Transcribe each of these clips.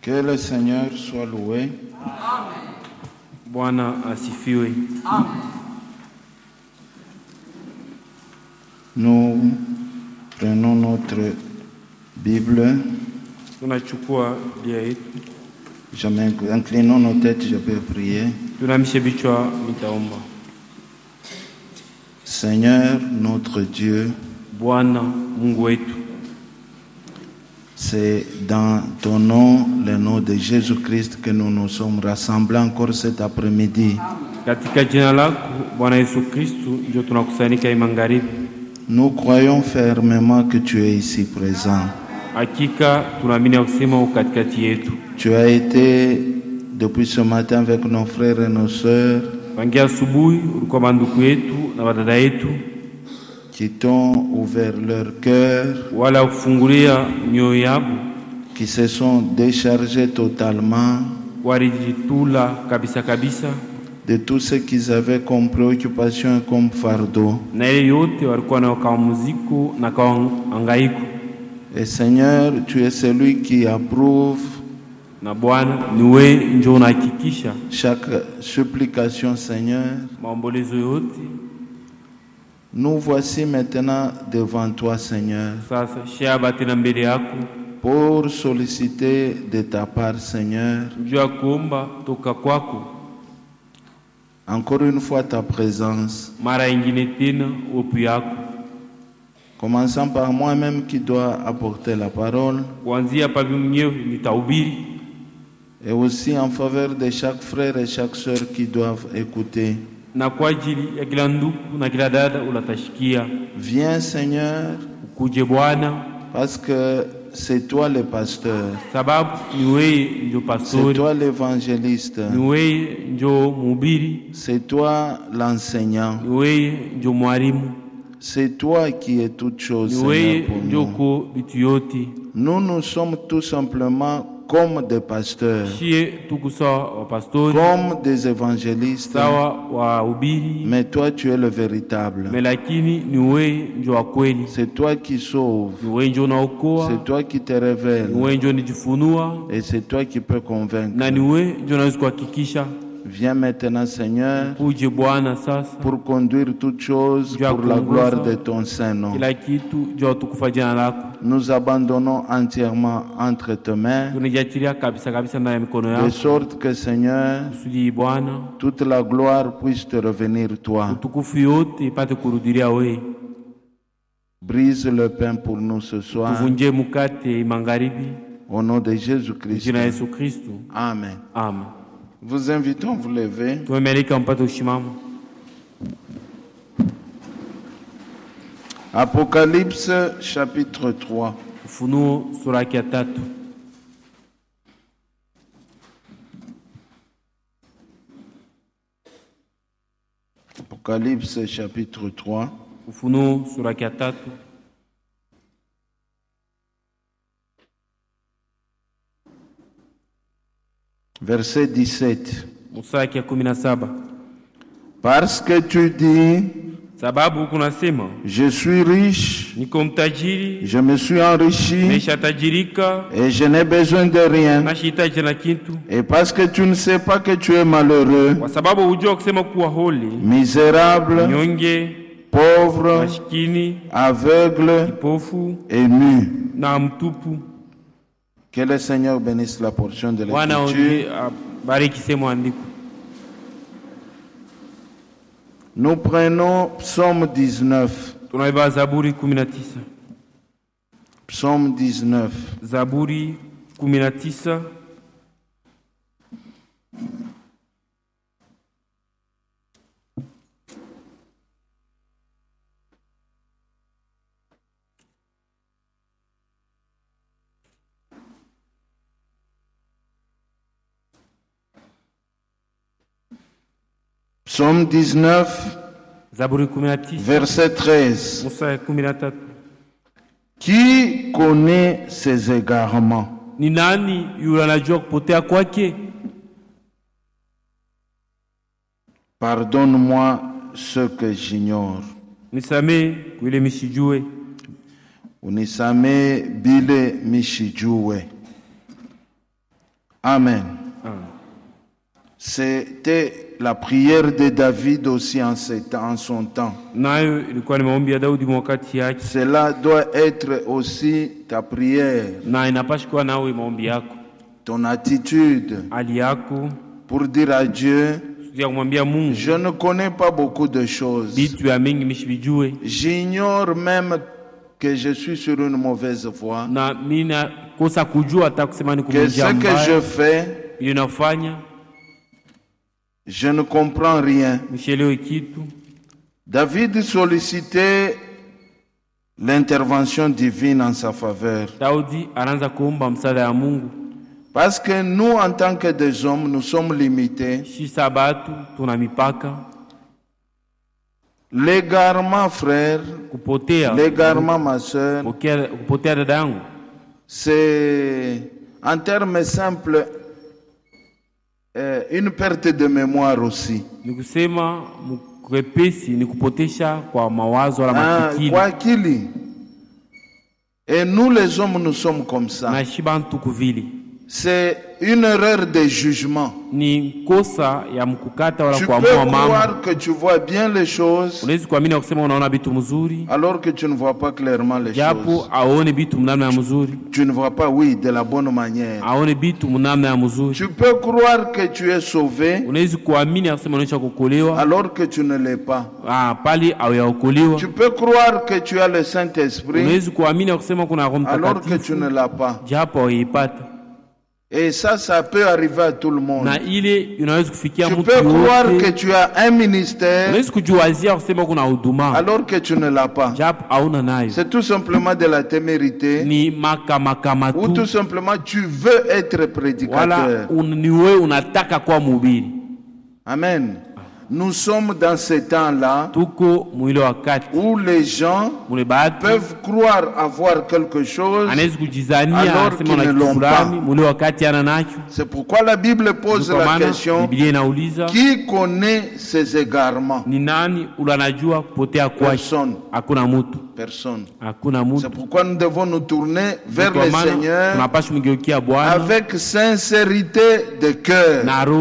Que le Seigneur soit loué. Amen. Bwana asifiwe. Amen. Nous prenons notre Bible. Tunachukua Biblia yetu. Inclinons nos têtes, je peux prier. Tunamishe vichwa, nitaomba. Seigneur, notre Dieu, Bwana Mungu wetu, c'est dans ton nom, le nom de Jésus-Christ, que nous nous sommes rassemblés encore cet après-midi. Katika jina lako Bwana Yesu Kristo ndio tunakusanyika hii magharibi. Nous croyons fermement que tu es ici présent. Hakika tunaamini kusema ukatikati yetu. Tu as été depuis ce matin avec nos frères et nos sœurs. Tangia asubuhi ulikuwa banduku yetu na wadada yetu qui t'ont ouvert leur cœur, wala kufungulia mioyo yao, qui se sont déchargés totalement walijitula kabisa kabisa de tout ce qu'ils avaient comme préoccupation et comme fardeau. Na ile yote walikuwa nayo kama muziko na kama hangaiko. Et Seigneur, tu es celui qui approuve na Bwana ni wewe ndio unahakikisha chaque supplication, Seigneur. Maombolezo yote. Nous voici maintenant devant toi, Seigneur, sasa shaba tena mbele yako pour solliciter de ta part, Seigneur, njoo kuomba toka kwako encore une fois ta présence. Mara ingine tena uwepo yako. Commençant par moi-même qui dois apporter la parole. Kuanzia pa mwenyewe nitahubiri. Et aussi en faveur de chaque frère et chaque sœur qui doivent écouter. Na kwa ajili ya kila ndugu na kila dada unatashikia. Viens, Seigneur, ukuje Bwana, parce que c'est toi le pasteur. Sababu ni wewe ndio pastori. C'est toi l'évangéliste. Ni wewe ndio mhubiri. C'est toi l'enseignant. Ni wewe ndio mwalimu. C'est toi qui es toute chose, Seigneur, pour nous. Nous sommes tout simplement comme des pasteurs, comme des évangélistes, mais toi tu es le véritable. C'est toi qui sauves, c'est toi qui te révèles, et c'est toi qui peux convaincre. Viens maintenant, Seigneur, pour conduire toutes choses pour la gloire de ton Saint-Nom. Nous abandonnons entièrement entre tes mains, de sorte que, Seigneur, toute la gloire puisse te revenir toi. Brise le pain pour nous ce soir. Au nom de Jésus-Christ. Amen. Amen. Vous invitons à vous lever. Apocalypse chapitre 3. Ufunuo sura ya 3. Apocalypse chapitre 3. Ufunuo sura ya 3. Verset 17. Mstari ya 17. Parce que tu dis, sababu kunasema, je suis riche, niko mtajiri, je me suis enrichi, nimeshatajirika, et je n'ai besoin de rien. nashitaji na kitu. Et parce que tu ne sais pas que tu es malheureux, kwa sababu hujua kusema kuwa holi, misérable, nyonge, pauvre, maskini, aveugle, kipofu, et nu. na mtupu. Que le Seigneur bénisse la portion de l'Écriture. Bariki sema andiko. Nous prenons Psaume 19. Tunaiba Zaburi 19. Psaume 19. Zaburi 19. Psaume 19, verset 13. Qui connaît ses égarements? Ni nani yule anajua kupotea kwake? Pardonne-moi ce que j'ignore. Nisamee kile misijue. Unisamee bile mishijue. Amen. C'était la prière de David aussi en son temps. Cela doit être aussi ta prière. Ton attitude pour dire à Dieu, je ne connais pas beaucoup de choses. J'ignore même que je suis sur une mauvaise voie. Que ce que je fais, je ne comprends rien. David sollicitait l'intervention divine en sa faveur. Parce que nous, en tant que des hommes, nous sommes limités. L'égarement, frère, l'égarement, ma soeur, c'est, en termes simples, une perte de mémoire aussi. Et nous les hommes, nous sommes comme ça. C'est une erreur de jugement. Tu peux croire que tu vois bien les choses alors que tu ne vois pas clairement les choses. Tu ne vois pas, oui, de la bonne manière. Tu peux croire que tu es sauvé alors que tu ne l'es pas. Tu peux croire que tu as le Saint-Esprit alors que tu ne l'as pas. Et ça peut arriver à tout le monde. Tu peux croire que tu as un ministère alors que tu ne l'as pas. C'est tout simplement de la témérité ou tout simplement tu veux être prédicateur. Amen. Nous sommes dans ce temps-là où les gens peuvent croire avoir quelque chose alors qu'ils ne l'ont pas. C'est pourquoi la Bible pose la question, qui connaît ces égarements? Personne. Personne. C'est pourquoi nous devons nous tourner vers le Seigneur avec sincérité de cœur.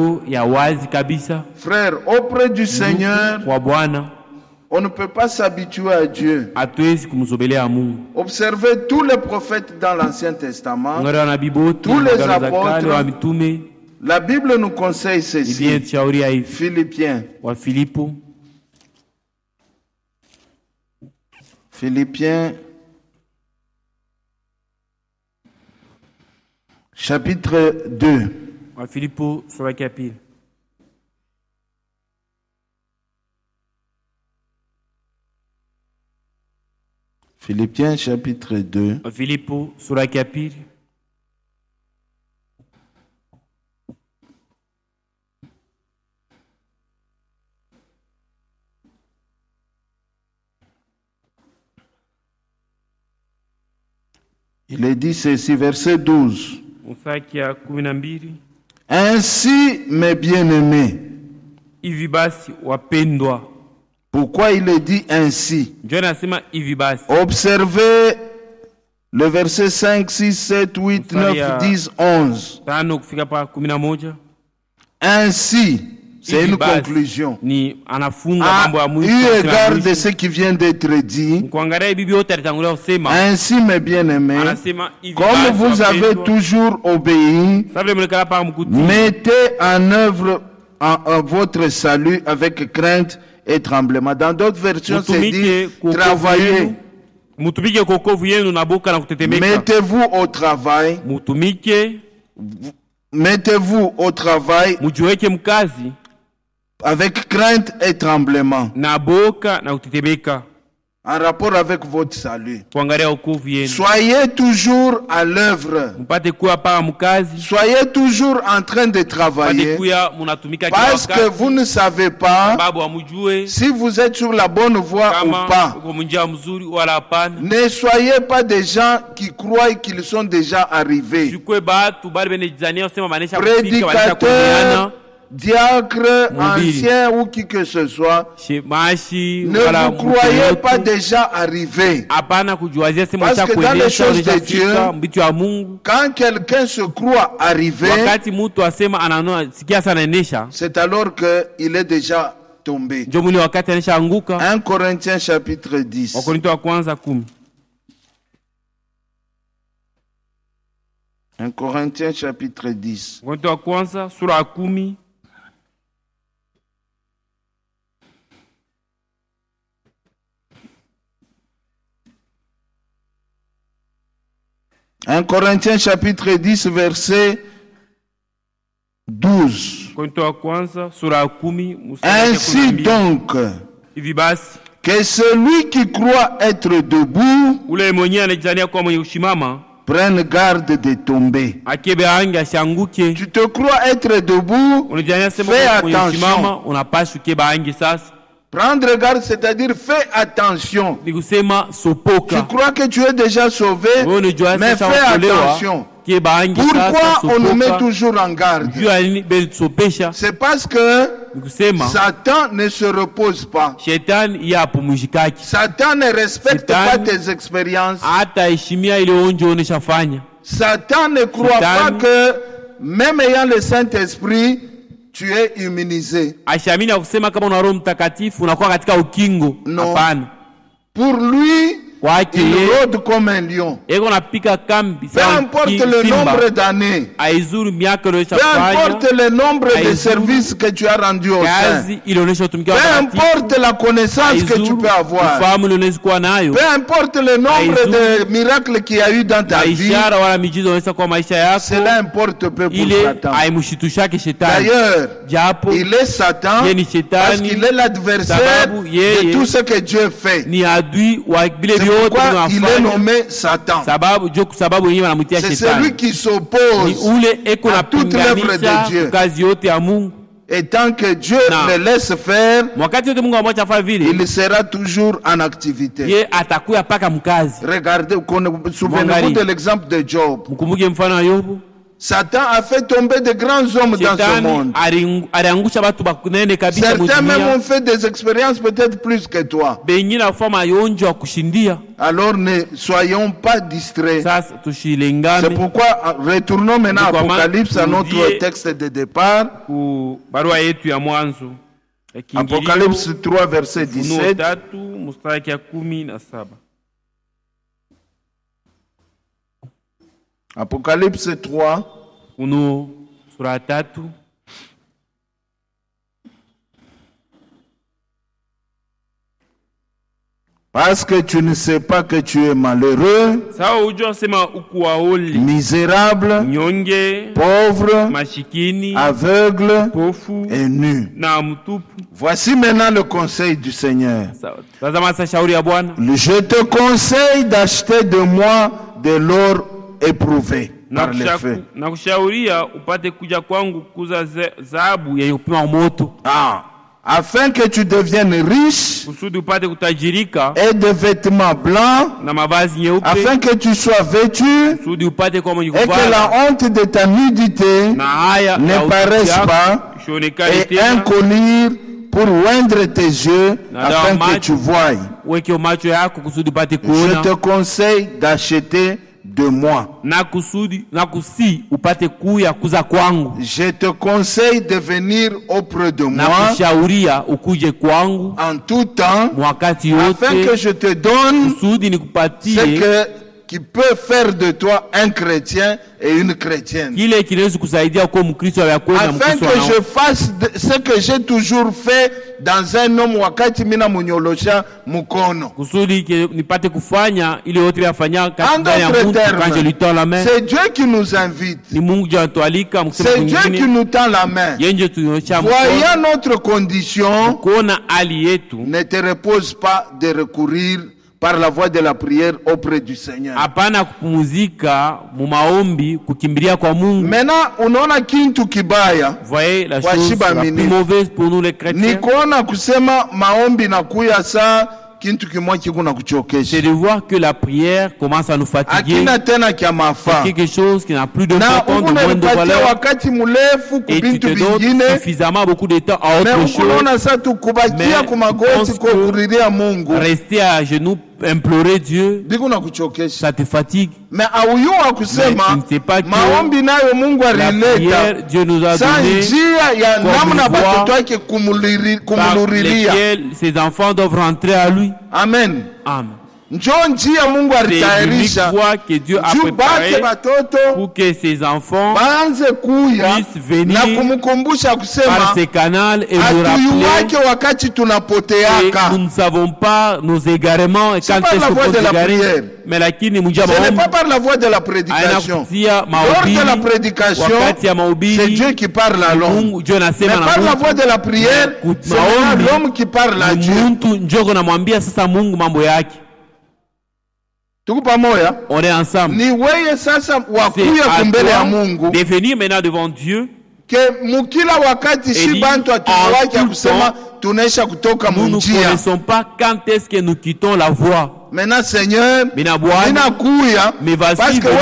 Frère, auprès du Seigneur, on ne peut pas s'habituer à Dieu. Observez tous les prophètes dans l'Ancien Testament, tous les apôtres. La Bible nous conseille ceci. Philippiens chapitre 2. Philippiens chapitre 2. Il est dit ceci, verset 12. Ainsi, mes bien-aimés. Pourquoi il est dit ainsi? Observez le verset 5, 6, 7, 8, 9, 10, 11. Ainsi, c'est une conclusion. Eu égard de ce qui vient d'être dit, ainsi, mes bien-aimés, comme vous avez toujours obéi, mettez en œuvre votre salut avec crainte et tremblement. Dans d'autres versions, c'est dit travaillez. Mettez-vous au travail. Mettez-vous au travail avec crainte et tremblement. En rapport avec votre salut. Soyez toujours à l'œuvre. Soyez toujours en train de travailler. Parce que vous ne savez pas si vous êtes sur la bonne voie ou pas. Ne soyez pas des gens qui croient qu'ils sont déjà arrivés. Prédicateurs diacre, ancien ou qui que ce soit, ne vous croyez pas déjà arrivé. Parce que dans les choses de Dieu, quand quelqu'un se croit arrivé, c'est alors qu'il est déjà tombé. 1 Corinthiens chapitre 10. 1 Corinthiens chapitre 10. 1 Corinthiens chapitre 10 verset 12. Ainsi donc, que celui qui croit être debout prenne garde de tomber. Tu te crois être debout, fais attention. Prendre garde, c'est-à-dire fais attention. Tu crois que tu es déjà sauvé, mais fais attention. Pourquoi on nous met toujours en garde? C'est parce que Satan ne se repose pas. Satan ne respecte pas tes expériences. Satan ne croit pas que même ayant le Saint-Esprit, tu es immunisé. Non. Pour lui, il rôde comme un lion. Peu importe le nombre d'années, peu importe le nombre de services que tu as rendus au sein, peu importe la connaissance que tu peux avoir, peu importe le nombre de miracles qu'il y a eu dans ta vie, cela importe peu pour Satan. D'ailleurs, il est Satan parce qu'il est l'adversaire de tout ce que Dieu fait. Pourquoi il est nommé Satan? C'est celui qui s'oppose à toute l'œuvre de Dieu. Et tant que Dieu le laisse faire, il sera toujours en activité. Regardez, souvenez-vous de l'exemple de Job. Satan a fait tomber de grands hommes dans ce monde. Certains même ont fait des expériences peut-être plus que toi. Alors ne soyons pas distraits. C'est pourquoi retournons maintenant à Apocalypse, à notre texte de départ. Apocalypse 3 verset 17. Apocalypse 3. Parce que tu ne sais pas que tu es malheureux, misérable, pauvre, aveugle et nu. Voici maintenant le conseil du Seigneur. Je te conseille d'acheter de moi de l'or éprouvé par le feu. Afin que tu deviennes riche et de vêtements blancs, afin que tu sois vêtu et que la honte de ta nudité ne paraisse pas, et un collier pour oindre tes yeux afin que tu voies. Je te conseille d'acheter de moi. Je te conseille de venir auprès de moi en tout temps, afin que je te donne ce qui peut faire de toi un chrétien et une chrétienne. Afin que je fasse ce que j'ai toujours fait dans un homme wakati mina munyolosha mukono. En d'autres termes, c'est Dieu qui nous invite. C'est Dieu qui nous tend la main. Voyant notre condition, ne te repose pas de recourir par la voie de la prière auprès du Seigneur. Maintenant, unaona kintu kibaya kwa shiba mini. Ni kuona kusema maombi na kuya saa c'est de voir que la prière commence à nous fatiguer. C'est quelque chose qui n'a plus de importance, de moins de valeur. Et tu te donnes suffisamment beaucoup de temps à autre chose. Mais rester à genoux, implorer Dieu, ça te fatigue. Mais tu ne sais pas que la prière, Dieu nous a donné comme par lesquels ses enfants doivent rentrer à lui. Amen. Amen. C'est l'unique voie que Dieu a préparée pour que ses enfants puissent venir par ces canaux et nous rappeler que nous ne savons pas nos égarements et quand est-ce qu'on s'égare. Mais ce n'est pas par la voie de la prédication. Lors de la prédication, c'est Dieu qui parle à l'homme. Mais par la voie de la prière, c'est l'homme qui parle à Dieu. On est ensemble. C'est de venir maintenant devant Dieu. Nous ne connaissons pas quand est-ce que nous quittons la voie. Maintenant, Seigneur, mais parce que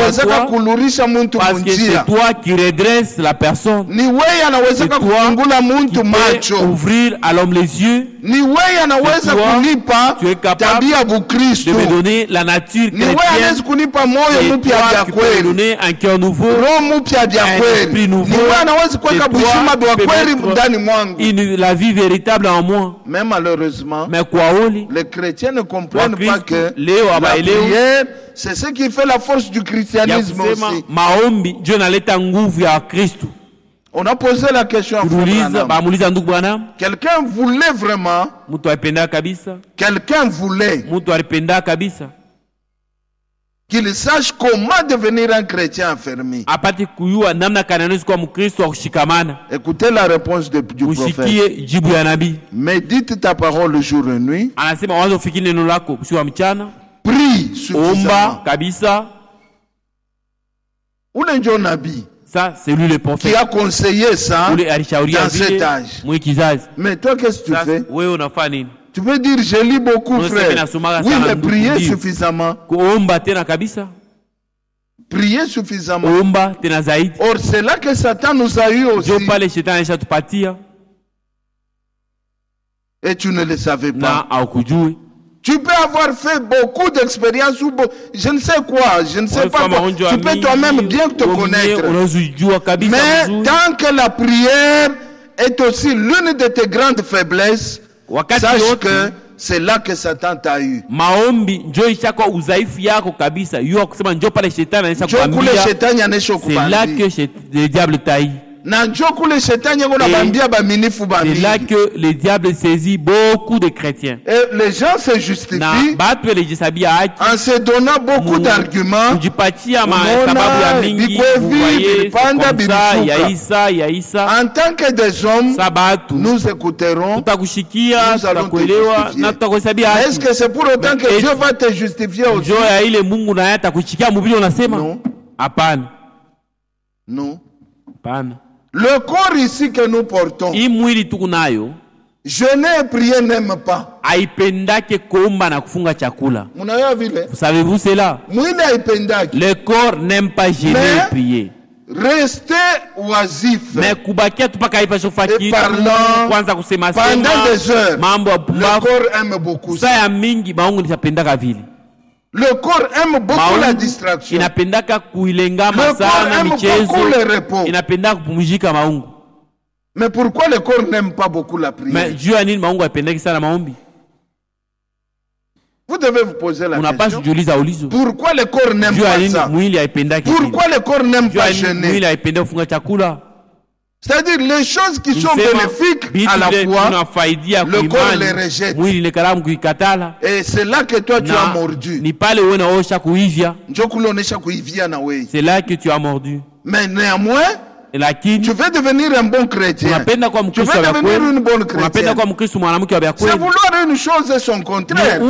c'est toi qui redresse la personne. C'est toi qui peux ouvrir à l'homme les yeux. Tu es capable de me donner la nature chrétienne. C'est toi qui peux me donner un cœur nouveau, un esprit nouveau. C'est toi qui peux mettre la vie véritable en moi. Mais malheureusement, les chrétiens ne comprennent pas que la prière, c'est ce qui fait la force du christianisme aussi. On a posé la question à Branham. Quelqu'un voulait vraiment, qu'il sache comment devenir un chrétien affermi. Écoutez la réponse du prophète. Médite ta parole le jour et nuit. Prie suffisamment. Ça, c'est lui le prophète qui a conseillé ça dans cet âge. Mais toi, qu'est-ce que tu fais? Tu peux dire, je lis beaucoup, frère. Oui, mais priez suffisamment. Priez suffisamment. Or, c'est là que Satan nous a eu aussi. Et tu ne le savais pas. Tu peux avoir fait beaucoup d'expériences ou je ne sais quoi, je ne sais pas quoi. Tu peux toi-même bien te connaître. Mais tant que la prière est aussi l'une de tes grandes faiblesses, sache que c'est là que Satan t'a eu. C'est là que le diable t'a eu. C'est là que le diable saisit beaucoup de chrétiens. Et les gens se justifient en se donnant beaucoup d'arguments. En tant que des hommes, nous écouterons, nous allons te justifier. Est-ce que c'est pour autant que Dieu va te justifier aussi? Non. Non. Le corps ici que nous portons, jeûner et prier n'aime pas. Savez-vous cela? Le corps n'aime pas jeûner et prier. Rester oisif et parlant pendant des heures, le corps aime beaucoup ça. Le corps aime beaucoup la distraction. Le corps aime beaucoup le repos. Mais pourquoi le corps n'aime pas beaucoup la prière? Vous devez vous poser la question. Pourquoi le corps n'aime pas ça? Pourquoi le corps n'aime pas jeûner? C'est-à-dire les choses qui sont bénéfiques à la foi, le corps les rejette. Et c'est là que toi tu as mordu. C'est là que tu as mordu. Mais néanmoins, tu veux devenir un bon chrétien. Tu veux devenir une bonne chrétienne. C'est vouloir une chose et son contraire.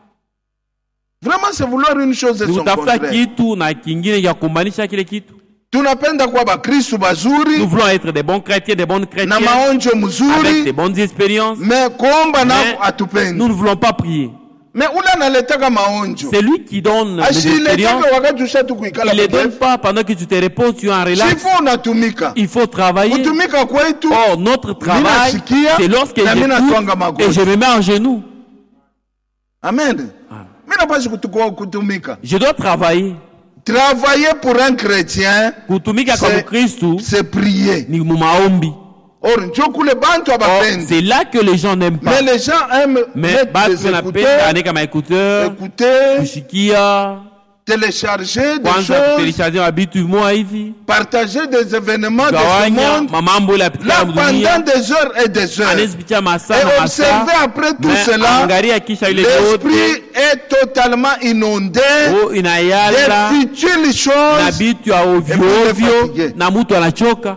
Vraiment, c'est vouloir une chose et son contraire. Nous voulons être des bons chrétiens, des bonnes chrétiennes, avec des bonnes expériences. Mais nous ne voulons pas prier. C'est lui qui donne les expériences. Il ne les donne pas pendant que tu te reposes, tu es en relax. Il faut travailler. Or, notre travail, c'est lorsque j'écoute et je me mets en genoux. Amen. Je dois travailler. Travailler pour un chrétien, c'est prier. Or, c'est là que les gens n'aiment pas. Mais les gens aiment mettre des écouteurs, écouter, télécharger des choses, partager des événements de ce monde, là, pendant des heures et des heures, et observer après tout cela, l'esprit est totalement inondé des futiles choses, et puis il est fatigué.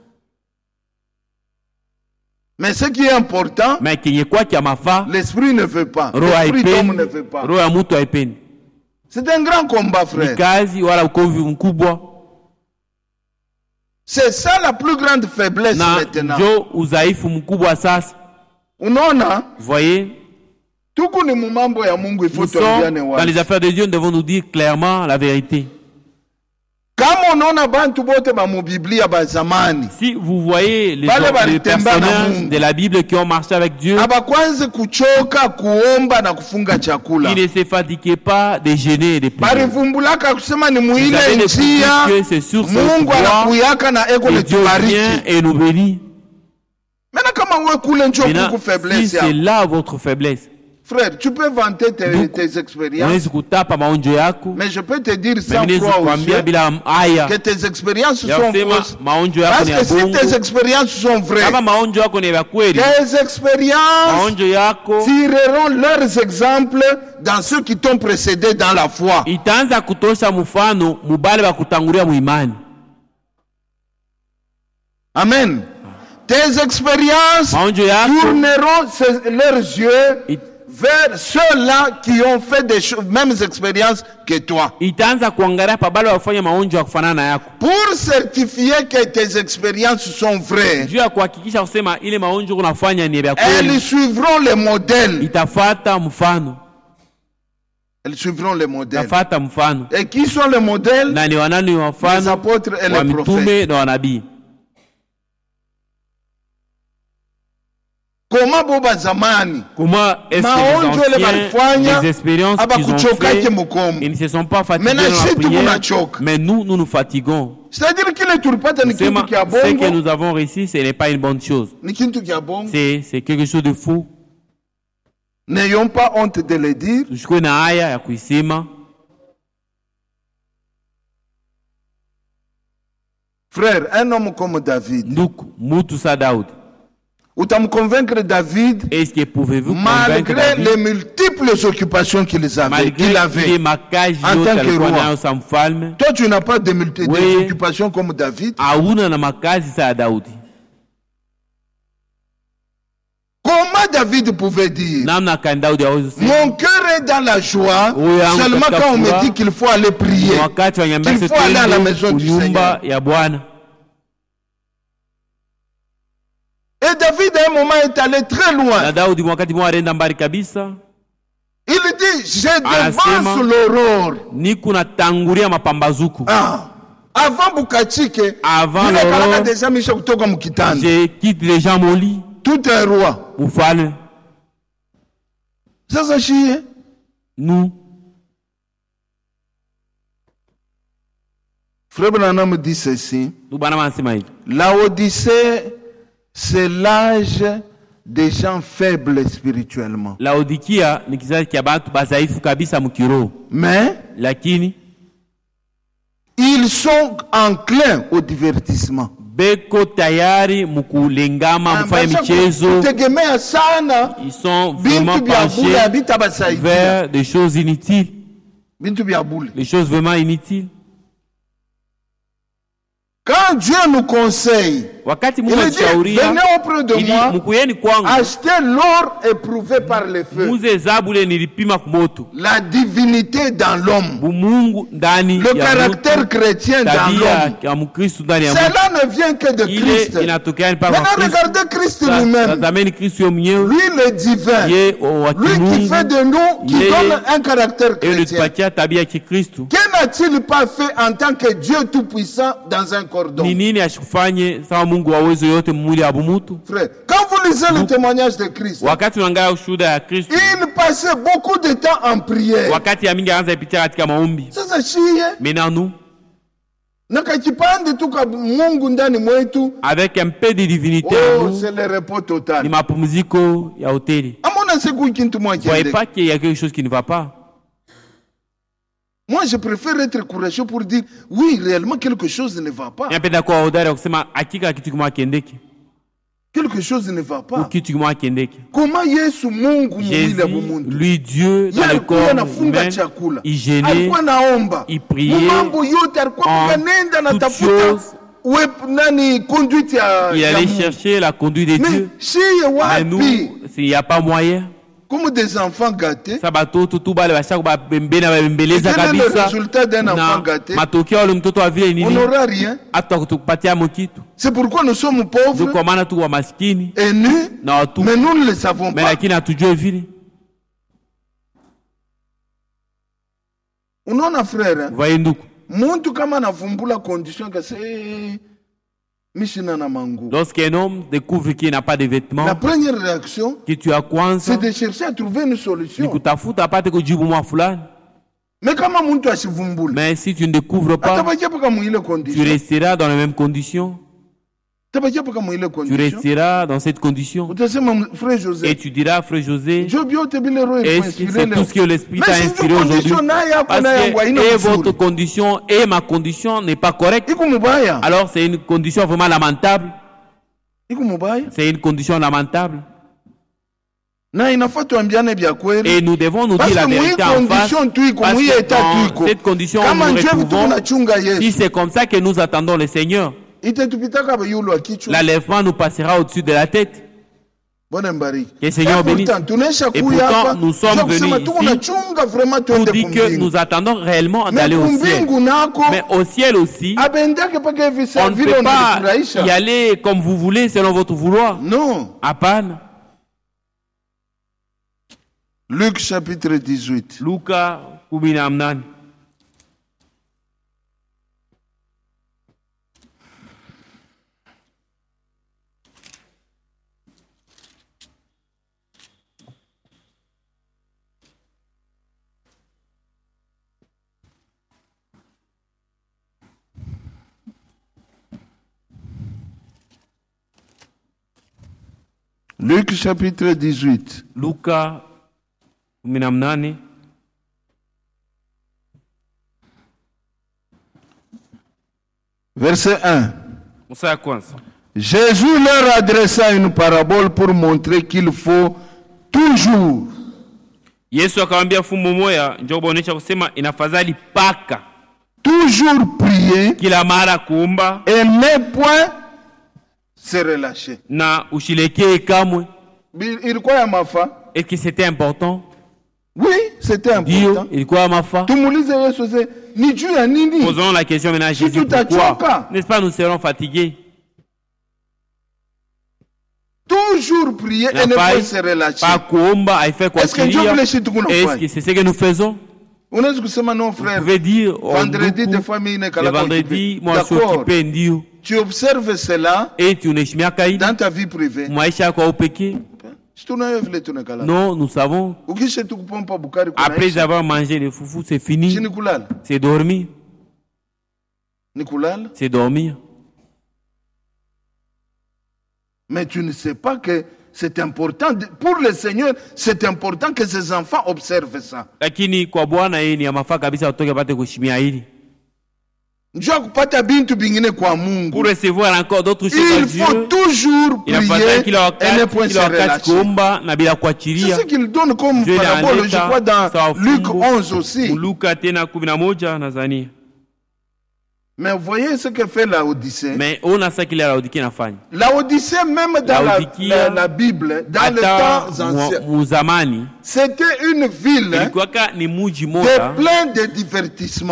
Mais ce qui est important, l'esprit ne veut pas. L'esprit d'homme ne veut pas. C'est un grand combat, frère. C'est ça la plus grande faiblesse maintenant. Vous voyez, dans les affaires de Dieu, nous devons nous dire clairement la vérité. Si vous voyez les personnages de la Bible qui ont marché avec Dieu, ils ne se fatiguaient pas de jeûner et de prier. Ils avaient que c'est sur ce pouvoir que Dieu vient et nous bénit. Maintenant, si c'est là votre faiblesse, frère, tu peux vanter tes expériences, mais je peux te dire sans foi aux yeux que tes expériences sont fausses. Parce que si tes expériences sont vraies, tes expériences tireront leurs exemples dans ceux qui t'ont précédé dans la foi. Amen. Tes expériences tourneront leurs yeux vers ceux-là qui ont fait des mêmes expériences que toi. Pour certifier que tes expériences sont vraies, elles suivront les modèles. Elles suivront les modèles. Et qui sont les modèles? Les apôtres et les prophètes. Comment est-ce que les expériences qu'ils ont fait, ils ne se sont pas fatigués dans la prière, mais nous nous fatiguons. C'est-à-dire ce que nous avons réussi, ce n'est pas une bonne chose. C'est quelque chose de fou. N'ayons pas honte de le dire. Frère, un homme comme David, ou t'as me convaincre David, malgré les multiples occupations qu'il avait en tant que roi. Toi, tu n'as pas des occupations comme David. Comment David pouvait dire, mon cœur est dans la joie seulement quand on me dit qu'il faut aller prier, qu'il faut aller à la maison du Seigneur. Et David, à un moment, est allé très loin. Il dit, je devance l'aurore. Avant Bukachike, je quitte les gens mon lit. Tout un roi. Ça chie. Nous. Frère Branham dit ceci. L'Odyssée, c'est l'âge des gens faibles spirituellement. Mais ils sont enclins au divertissement. Ils sont vraiment penchés vers des choses inutiles. Les choses vraiment inutiles. Il dit, je devance l'aurore. Quand Dieu nous conseille, wakati il Mungu dit, anashauria, venez auprès de moi, mkuyeni kwangu, achetez l'or éprouvé par le feu. muze zabu ile nilipima kumoto. La divinité dans l'homme. Bumungu ndani le ya caractère mutu, chrétien dans l'homme. ya Mkristo ndani ya mutu. Cela ne vient que de Christ. Ile inatokea ni pa Maintenant regardez Christ lui-même. Tazameni Kristo mwenyewe. Lui le divin. Lui qui fait de nous, qui donne un caractère chrétien. Que n'a-t-il pas fait en tant que Dieu tout-puissant dans un cordon? Frère, quand vous lisez le témoignage de Christ, il passait beaucoup de temps en prière. Ça chie. Avec un peu de divinité, c'est le repos total. Vous voyez pas qu'il y a quelque chose qui ne va pas? Moi, je préfère être courageux pour dire oui, réellement quelque chose ne va pas. Quelque chose ne va pas. Comment Yesu Mungu mwile bumuntu? Lui Dieu dans le corps humain, il gênait, il priait, en toutes choses, il allait chercher la conduite de Dieu. Mais nous, s'il n'y a pas moyen, comme des enfants gâtés. Quel est le résultat d'un enfant gâté? On n'aura rien. C'est pourquoi nous sommes pauvres et nus, mais nous ne le savons pas. Unaona frère, muntu kama anavumbula condition que c'est lorsqu'un homme découvre qu'il n'a pas de vêtements, la première réaction, c'est de chercher à trouver une solution. Mais si tu ne découvres pas, tu resteras dans les mêmes conditions. Tu resteras dans cette condition. Et tu diras, frère José, c'est tout ce que l'Esprit t'a inspiré aujourd'hui. Parce que et votre condition et ma condition n'est pas correcte. Alors c'est une condition vraiment lamentable. C'est une condition lamentable. Et nous devons nous dire la vérité en face. Parce que dans cette condition, nous retrouvons, si c'est comme ça que nous attendons le Seigneur, l'enlèvement nous passera au-dessus de la tête. Que le Seigneur bénisse. Et pourtant, nous sommes venus ici pour dire que nous attendons réellement d'aller au ciel. Mais au ciel aussi, on ne peut pas y aller comme vous voulez, selon votre vouloir. Non. À peine. Luc chapitre 18. Luka 18. Luc chapitre 18. Luka 18. Verset 1. Jésus leur adressa une parabole pour montrer qu'il faut toujours. Yesu akamwambia fumbo moja njoo kuonesha kusema inafadhali paka toujours prier kila mara kuomba et ne point se relâcher. Na ushilekee kamwe. Ilikuwa ya mafa. Est-ce que c'était important? Oui, c'était important. Ilikuwa ya mafa. Tumulize Yesu ni juu ya nini? Posons la question maintenant à Jésus. Pourquoi? N'est-ce pas nous serons fatigués? Toujours prier et ne pas se relâcher. Pas kuomba, faire quoi? Est-ce que c'est ce que nous faisons? On a dit non frère. Vous pouvez dire vendredi de famille ne kala. Le vendredi, moi je suis occupé ndio. Tu observes cela dans ta vie privée. Non, nous savons. Après avoir mangé le foufou, c'est fini. C'est dormir. C'est dormir. Mais tu ne sais pas que c'est important. Pour le Seigneur, c'est important que ses enfants observent ça. Pour recevoir encore d'autres choses à Dieu, il faut toujours prier et ne point se relâcher. C'est ce qu'il donne comme parabole, je crois, dans Luc 11 aussi. Mais voyez ce que fait Laodicée. Mais on a ça qu'il y a Laodicée nafanya. Laodicée même dans la Bible, dans les temps anciens, c'était une ville de plein de divertissements.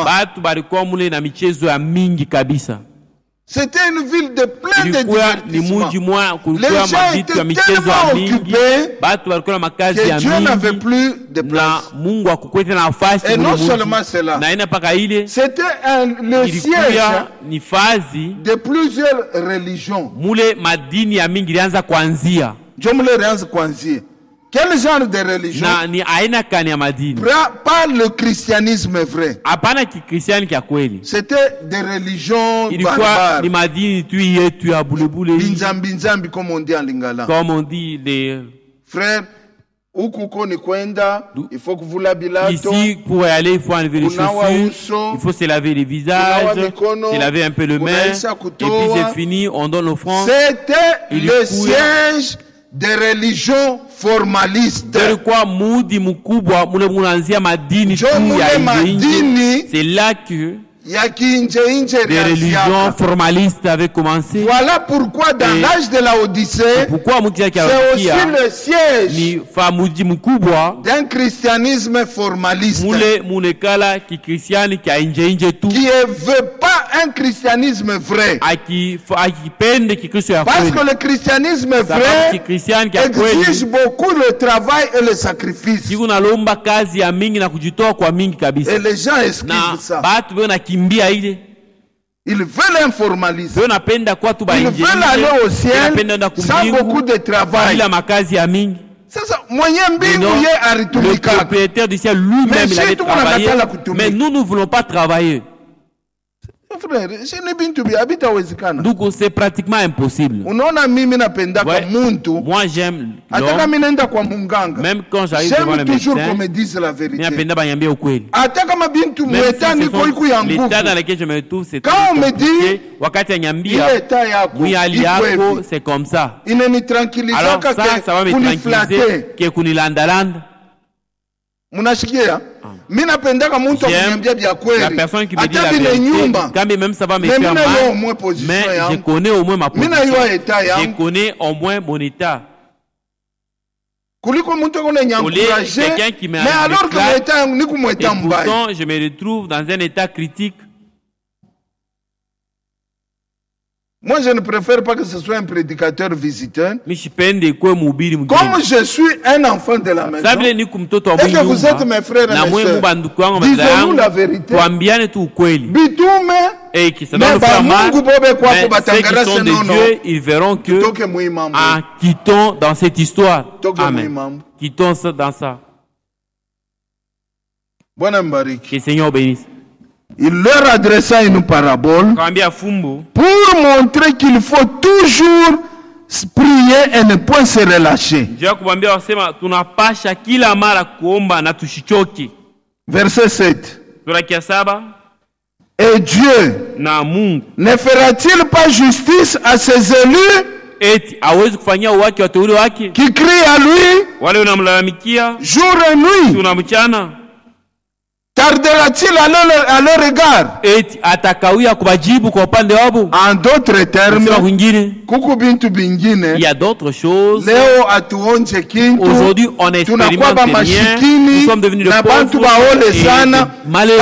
C'était une ville de plein de divertissements. Les gens étaient tellement occupés que Dieu n'avait plus de place. Et non seulement cela, c'était le siège de plusieurs religions. Quel genre de religion? Pas le christianisme vrai. C'était des religions barbares. Binzambi comme on dit en lingala. Comme on dit les frères, il faut que vous l'habillez. Ici, pour y aller, il faut enlever les chaussures, il faut se laver les visages, se laver un peu les mains, et puis c'est fini, on donne l'offrande. C'était le siège des religions formalistes. C'est là que les religions formalistes avaient commencé. Voilà pourquoi dans l'âge de la Odyssée, c'est aussi le siège d'un christianisme formaliste qui ne veut pas un christianisme vrai. Parce que le christianisme vrai exige beaucoup de travail et le sacrifice. Et les gens esquivent ça. Ils veulent un formalisme. Ils veulent aller au ciel sans beaucoup de travail. Le propriétaire du ciel lui-même il avait travaillé. Mais nous ne voulons pas travailler. Donc c'est pratiquement impossible. Moi j'aime l'homme. Même quand j'arrive devant le médecin, l'état dans lequel je me trouve, c'est quand on me dit c'est comme ça. Alors ça va me tranquilliser que kunilandalanda. Munashikia mimi napendaka mtu akiniambia vya kweli. La personne qui me dit la vérité, quand même ça va me faire mal, mais je connais au moins ma position. Je connais au moins mon état. Kuliko mtu anyenyangourager, mais alors que l'état ni kumweta mbaya. Pourtant, je me retrouve dans un état critique. Moi, je ne préfère pas que ce soit un prédicateur visiteur. Comme je suis un enfant de la maison, et que vous êtes mes frères et mes sœurs, disons-nous la vérité. Bitume, mais ceux qui sont de Dieu, ils verront que en quittant dans cette histoire, amen, quittons ça dans ça. Que le Seigneur bénisse. Il leur adressa une parabole pour montrer qu'il faut toujours prier et ne point se relâcher. Verset 7. Et Dieu ne fera-t-il pas justice à ses élus qui crient à lui jour et nuit? Tardera-t-il à leur égard? En d'autres termes, il y a d'autres choses. Aujourd'hui, on expérimente rien. Nous sommes devenus de pauvres et malheureux.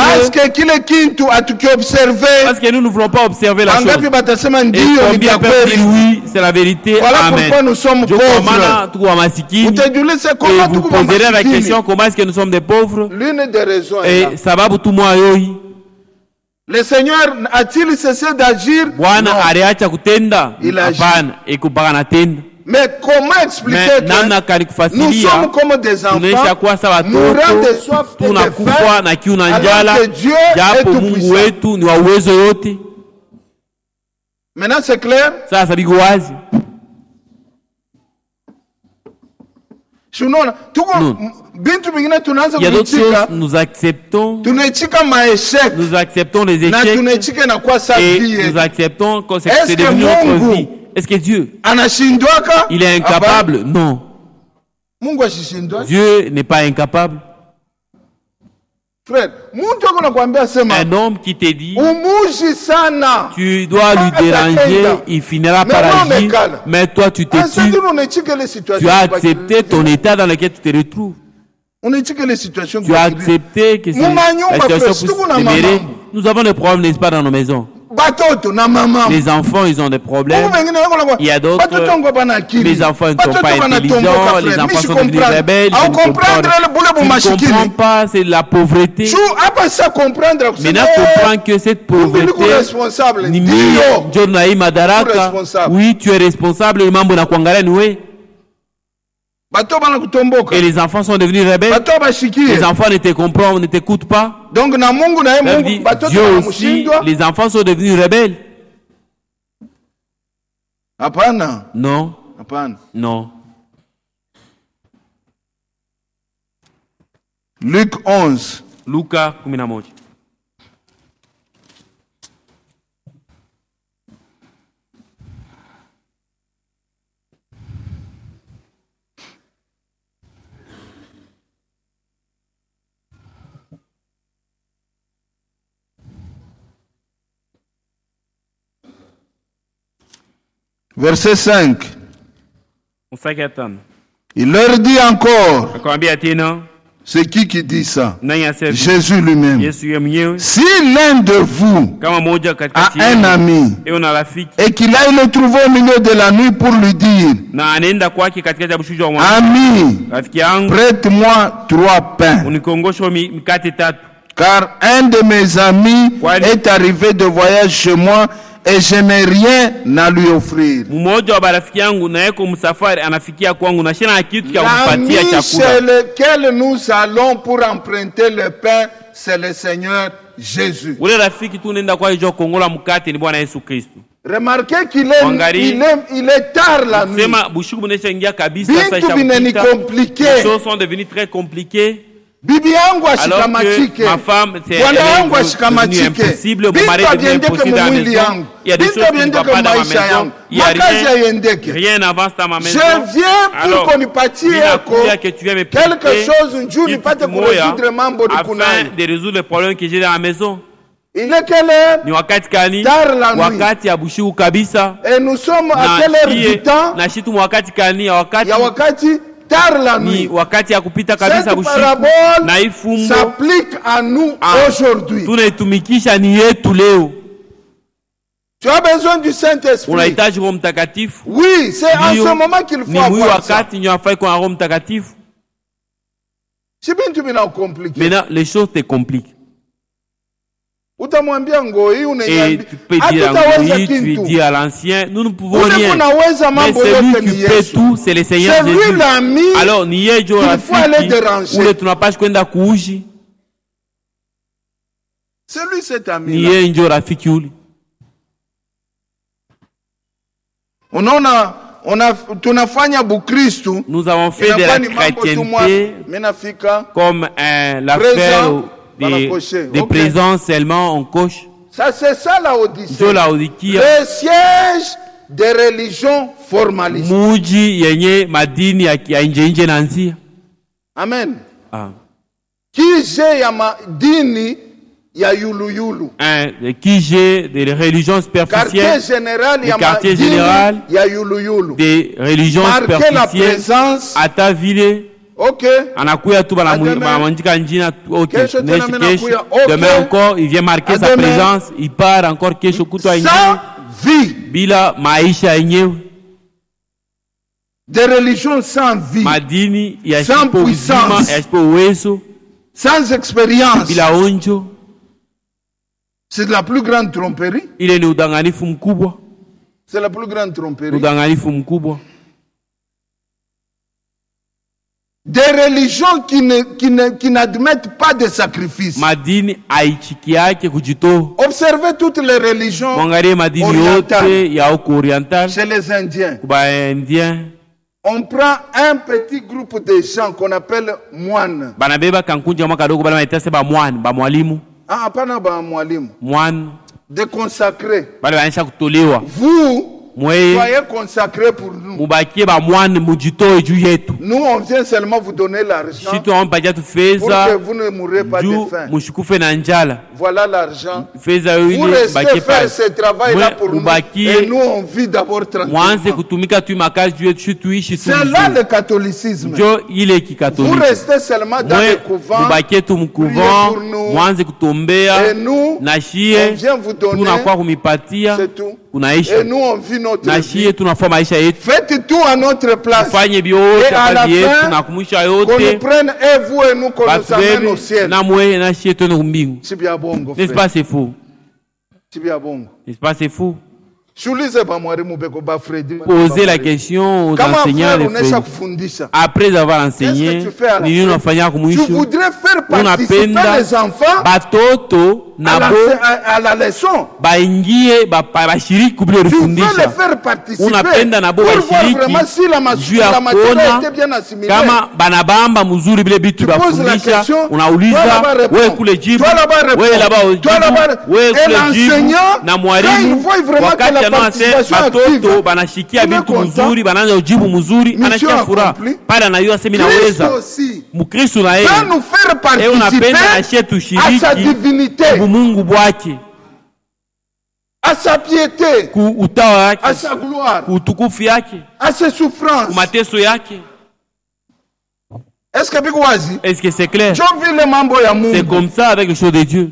Parce que nous ne voulons pas observer la chose. Et combien peuvent dire oui, c'est la vérité. Voilà pourquoi nous sommes pauvres. Et vous poserez la question, comment est-ce que nous sommes des pauvres? L'une des raisons sababu tu moyoi. Le Seigneur a-t-il cessé d'agir? Bwana aliacha kutenda? Hapana, ekubaka natenda. Mais comment expliquer que nous sommes comme des enfants mourant de soif et de faim alors que Dieu est tout puissant? Maintenant c'est clair? Ça biko wazi. Il y a d'autres choses, nous acceptons les échecs et nous acceptons que c'est devenu notre vie. Est-ce que Dieu, il est incapable? Non. Dieu n'est pas incapable. Frère, un homme qui te dit tu dois lui déranger, il finira par agir, mais toi tu te tues. Tu as accepté ton état dans lequel tu te retrouves. Tu as accepté que la situation puisse demeurer. Nous avons des problèmes, n'est-ce pas, dans nos maisons. Les enfants, ils ont des problèmes. Il y a d'autres. Les enfants ne sont pas intelligents. Les enfants sont devenus rebelles. Ils ne comprennent pas, c'est la pauvreté. Maintenant, comprends que cette pauvreté, oui, tu es responsable. Et les enfants sont devenus rebelles. Les enfants ne te comprennent, ne t'écoutent pas. Donc, Dieu aussi, les enfants sont devenus rebelles. Non. Non. Luc 11. Luka 11. Verset 5. Il leur dit encore. C'est qui dit ça? Jésus lui-même. Si l'un de vous a un ami et qu'il aille le trouver au milieu de la nuit pour lui dire, ami, prête-moi 3 pains. Car un de mes amis est arrivé de voyage chez moi et je n'ai rien à lui offrir. L'ami chez lequel nous allons pour emprunter le pain, c'est le Seigneur Jésus. Remarquez qu'il est tard la nuit. Les choses sont devenues très compliquées. Alors que ma femme, c'est impossible, mon mari devient impossible à la maison. Il y a des choses qui ne vont pas dans ma maison. Il y a rien n'avance dans ma maison. Je viens pour qu'on y pâtisse quelque chose, un jour, pas te résoudre membre de Kunai. Afin de résoudre le problème que j'ai dans la maison. Il est quelle heure? Ni wakati kani? Tard la nuit. Wakati ya bushiku kabisa. Et nous sommes à quelle heure du temps? Na shitu wakati kani? Ya wakati tard la nuit. Ni wakati ya kupita kabisa bushiku. Cette na ifumbo s'applique à nous aujourd'hui. Tunaitumikisha ni yetu leo. Tu as besoin du Saint-Esprit. Unahitaji Roho Mtakatifu. Oui, c'est en ce moment qu'il faut avoir ça. Wakati ndio afai kwa Roho Mtakatifu. C'est bien tu m'as compliqué. Maintenant les choses te compliquent. Et tu peux dire à Ngoi, tu lui dis à l'ancien, nous ne pouvons rien. Mais celui qui peut tout, c'est le Seigneur Jésus. Alors, ni yeye jo rafiki, ule tunapaswa kwenda kuuji. C'est lui cet ami. Ni yeye ndio rafiki ule. Tunafanya Bukristu. Nous avons fait de la chrétienté comme l'affaire des présences seulement, on coche. Ça, c'est ça la Odyssée. Le siège des religions formalistes. Muji yenye madini ya nje nanzia. Amen. Kije ya madini ya yulu. Kije des religions superficielles. Quartier général ya yulu. Des religions superficielles. Atavile. Ok. Anakuya tu banamandika njina. Ok. Demain encore, il vient marquer sa présence. Il part encore kesho kutwa yenyewe. Sans vie. Bila maisha yenyewe. Des religions sans vie. Madini ya sans puissance. Sans expérience. Bila onjo. C'est la plus grande tromperie. Ile ni udanganifu mkubwa. C'est la plus grande tromperie. Udanganifu mkubwa. Des religions qui n'admettent pas de sacrifice. Madini aichiki yake kujitoa. Observez toutes les religions orientales. Chez les Indiens. Kuba Indiens. On prend un petit groupe de gens qu'on appelle moines. Banabeba kankunja mwakadogo bana waitase ba moine, ba mwalimu. Hapana ba mwalimu. Moine. De consacrés. Bale banisha kutolewa. Vous soyez consacrés pour nous. Nous, on vient seulement vous donner l'argent pour que vous ne mourrez pas de faim. Voilà l'argent. Vous restez faire ce travail-là pour nous et nous, on vit d'abord tranquillement. C'est là le catholicisme. Vous restez seulement dans le couvent, priez pour nous, et nous, on vient vous donner, c'est tout. Et nous, on vit notre vie. Faites tout à notre place. Et à la fin, qu'on nous prenne, et vous et nous, qu'on nous amène au ciel. N'est-ce pas, c'est faux? N'est-ce pas, c'est fou? Poser la question aux enseignants après avoir enseigné, tu voudrais faire participer les enfants à la leçon. Tu veux les faire participer pour voir vraiment si la matière était bien assimilée. Tu poses la question, toi là-bas réponds, et l'enseignant, quand il voit vraiment que la participation active, mission accomplie. Christ aussi va nous faire participer à sa divinité, à sa piété, à sa gloire, à ses souffrances. Est-ce que c'est clair? C'est comme ça avec les choses de Dieu.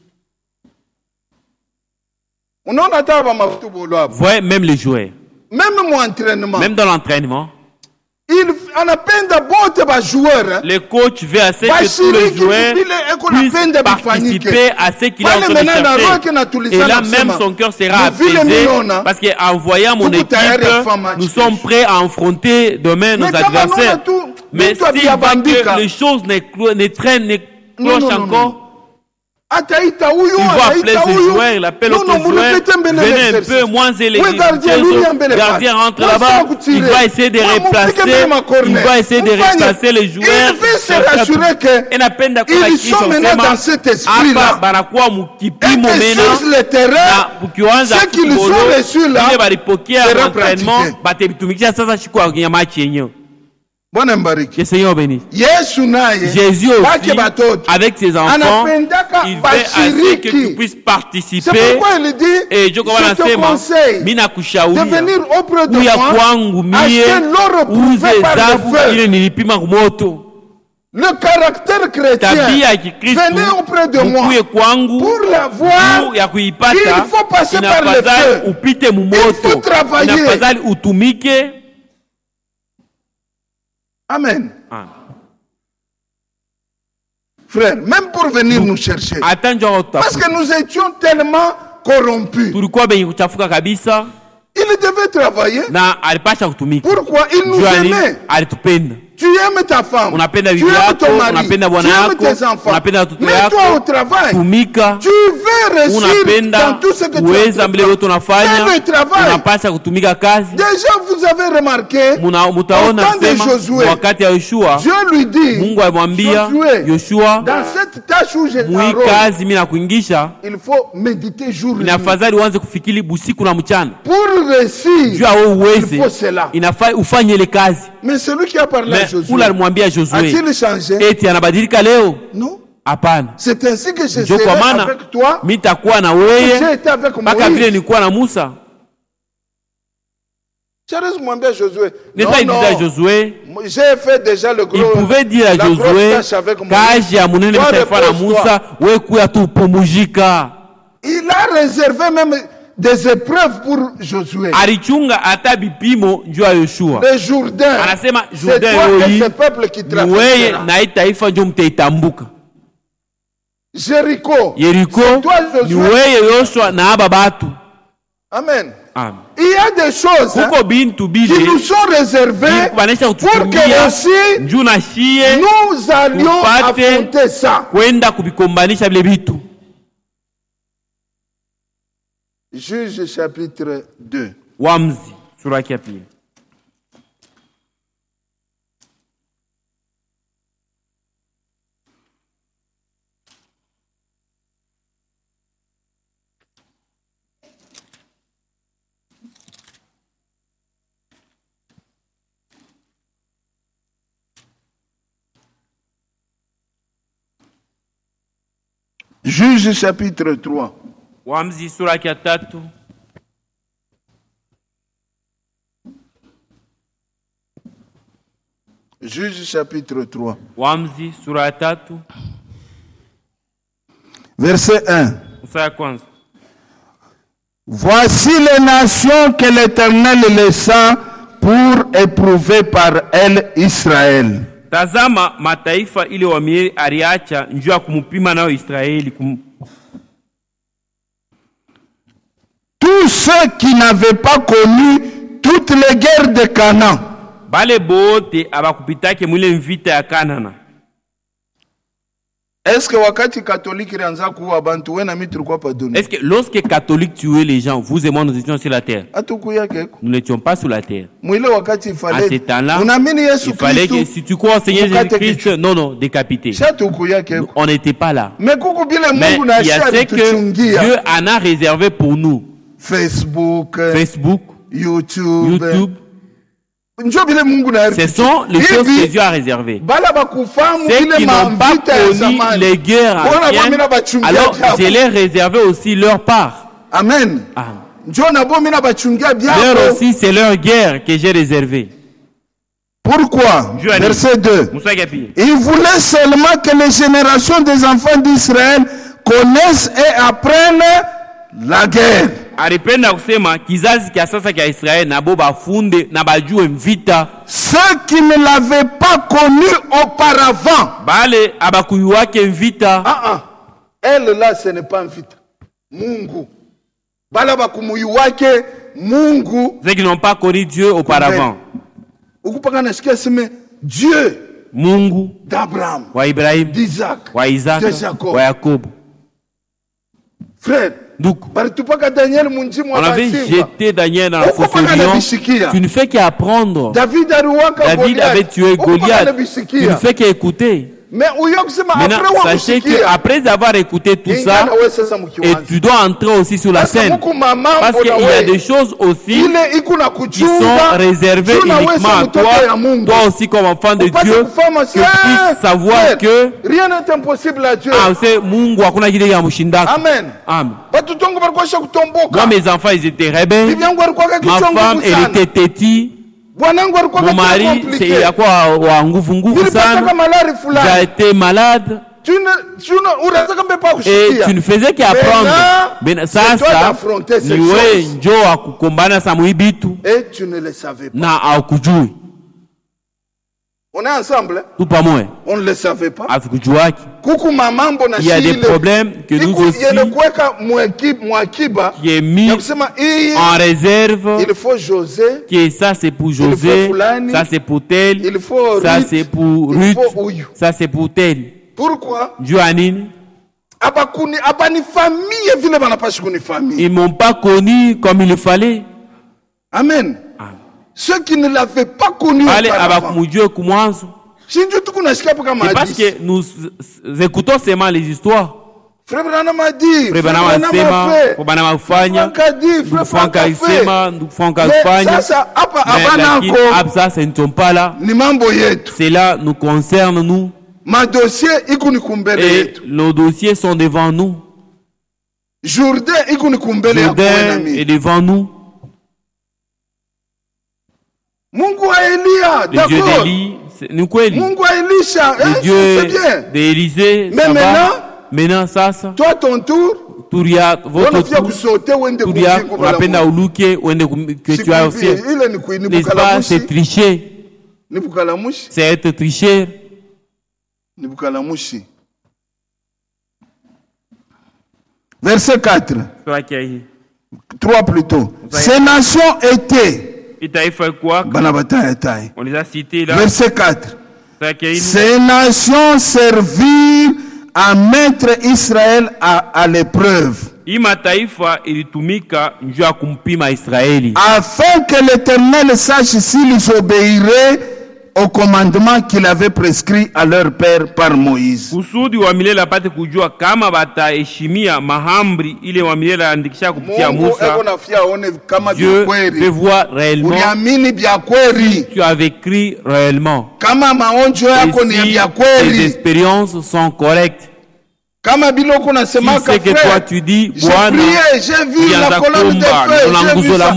Voyez, même les joueurs. Même dans l'entraînement. Le coach veut assez que tous les joueurs puissent participer à ce qu'il a en train de chercher. Et là même son cœur sera apaisé parce qu'en voyant mon équipe, nous sommes prêts à affronter demain nos adversaires. Mais s'il voit que les choses ne traînent, ne clochent encore, il va appeler ce joueur, il appelle l'autre joueur, venez un peu, moins élevé, gardien rentre là-bas, il va essayer de replacer les joueurs, et n'a peine d'accord ils sont maintenant dans cet esprit-là, et que sur le terrain, ce qu'ils ont reçu là, sera pratiqué. Que Seigneur bénisse. Jésus aussi, avec ses enfants, il veut assez que tu puisses participer. C'est pourquoi il dit, et je te conseille de venir auprès de moi, acheter l'or éprouvé par le feu. Le caractère chrétien, venez auprès de moi. Pour l'avoir, il faut passer par le feu. Il faut travailler. Amen. Frère, même pour venir nous chercher, parce que nous étions tellement corrompus, il devait travailler. Pourquoi? Il nous aimait. Tu aimes ta femme, tu aimes ton mari, tu aimes tes enfants, mais toi au travail, tu veux réussir dans tout ce que tu fais. Fais le travail. Déjà vous avez remarqué, au temps de Josué, Dieu lui dit, Josué, dans cette tâche où je t'enrôle, il faut méditer jour et nuit. Pour réussir, il faut cela. Mais celui qui a parlé à Josué, a-t-il changé? Non. C'est ainsi que je serai avec toi. J'ai été avec Moïse. Charles demandait à Josué. Non, j'ai fait déjà le gros. Il pouvait dire à Josué, il a réservé même des épreuves pour Josué. Le Jourdain, c'est toi et ce peuple qui traversera. Jéricho, c'est toi Josué. Amen. Il y a des choses qui nous sont réservées pour que aussi nous allions affronter ça. Juge chapitre 2. Wamzi, sura ya pili. Juge chapitre 3. Waamuzi sura ya 3. Juge chapitre 3. Waamuzi sura ya 3. Verset 1. Mstari wa kwanza. Voici les nations que l'Éternel laissa pour éprouver par elles Israël. Tazama mataifa ile wamie aliacha njoo ya kumupima nayo Israeli. Tous ceux qui n'avaient pas connu toutes les guerres de Canaan. Bale bote abakupitake mwile mvita ya Kanana. Est-ce que wakati catholique ilianza kuua bantu wena mimi tulikuwa pa dunia? Est-ce que lorsque catholique tuait les gens, vous et moi nous étions sur la terre? Nous n'étions pas sur la terre. Mwile wakati il fallait. À ce temps-là, il fallait que si tu crois au Seigneur Jésus-Christ, non, décapité. On n'était pas là. Mais il y a ce que Dieu en a réservé pour nous. Facebook, YouTube. Ce sont les choses que Dieu a réservées. Ceux qui n'ont pas connu les guerres anciennes, alors je les réservé aussi leur part. Amen. Leur aussi, c'est leur guerre que j'ai réservée. Pourquoi? Verset 2. Il voulait seulement que les générations des enfants d'Israël connaissent et apprennent la guerre. Alipenda kusema kizazi kia sasa kia Israeli nabo bafunde na bajue mvita. Ceux qui ne l'avaient pas connu auparavant. Bale abakuyuake mvita. Elle là ce n'est pas mvita. Mungu. Bale abakumuyuake Mungu. Ceux qui n'ont pas connu Dieu auparavant. Ukupaka nasikia sema Dieu. Mungu d'Abraham, wa Ibrahim, d'Isaac, wa Isaac, wa Jacob. Frère, donc, on avait jeté Daniel dans la fosse au lion. Tu ne fais qu'apprendre. David avait tué Goliath. Tu ne fais qu'écouter. Maintenant, sachez qu'après avoir écouté tout ça, et tu dois entrer aussi sur la scène. Parce qu'il y a des choses aussi qui sont réservées uniquement à toi. Toi aussi comme enfant de Dieu, que tu puisses savoir que rien n'est impossible à Dieu. Amen. Amen. Moi, mes enfants, ils étaient rebelles. Ma femme, elle était têtie. Mon mari, c'est il y a quoi wa nguvu sana. J'ai été malade. Et tu ne faisais qu'apprendre. Mais ça, niwe njo akukombana sa muibitu. Et tu ne le savais pas. Na akujui. On est ensemble. Tout pas moi. On ne le savait pas. Il y a des problèmes que nous aussi qui est mis en réserve. Il faut José. Qui est ça c'est pour José. Ça c'est pour tel. Ça c'est pour Ruth. Ça c'est pour tel. Pourquoi? Joanine. Ils m'ont pas connu comme il fallait. Amen. Ceux qui ne l'avaient pas connu auparavant. C'est parce que nous écoutons seulement les histoires. Frère Branham a dit, Frère Branham a dit, ça ne tombe pas là. Cela nous concerne nous. Et nos dossiers sont devant nous. Jourdain est devant nous. Mungu wa Elia, le Dieu d'Élie, nous quoi Élie? Mungu wa Elisha, le Dieu d'Élisée, mais maintenant ça. Toi ton tour. Turia votre tour. Turia unapenda uluke uende que tu as aussi. N'est-ce pas, c'est tricher. C'est être tricheur. Verset 4. 3 plutôt. Ces nations étaient. On les a cités là. Verset 4. Ces nations servirent à mettre Israël à l'épreuve. Afin que l'Éternel sache s'ils obéiraient au commandement qu'il avait prescrit à leur père par Moïse. Dieu veut voir réellement si tu avais écrit réellement. Et si tes expériences sont correctes. Si c'est que toi tu dis, j'ai vu la colonne de feu, j'ai vu ça.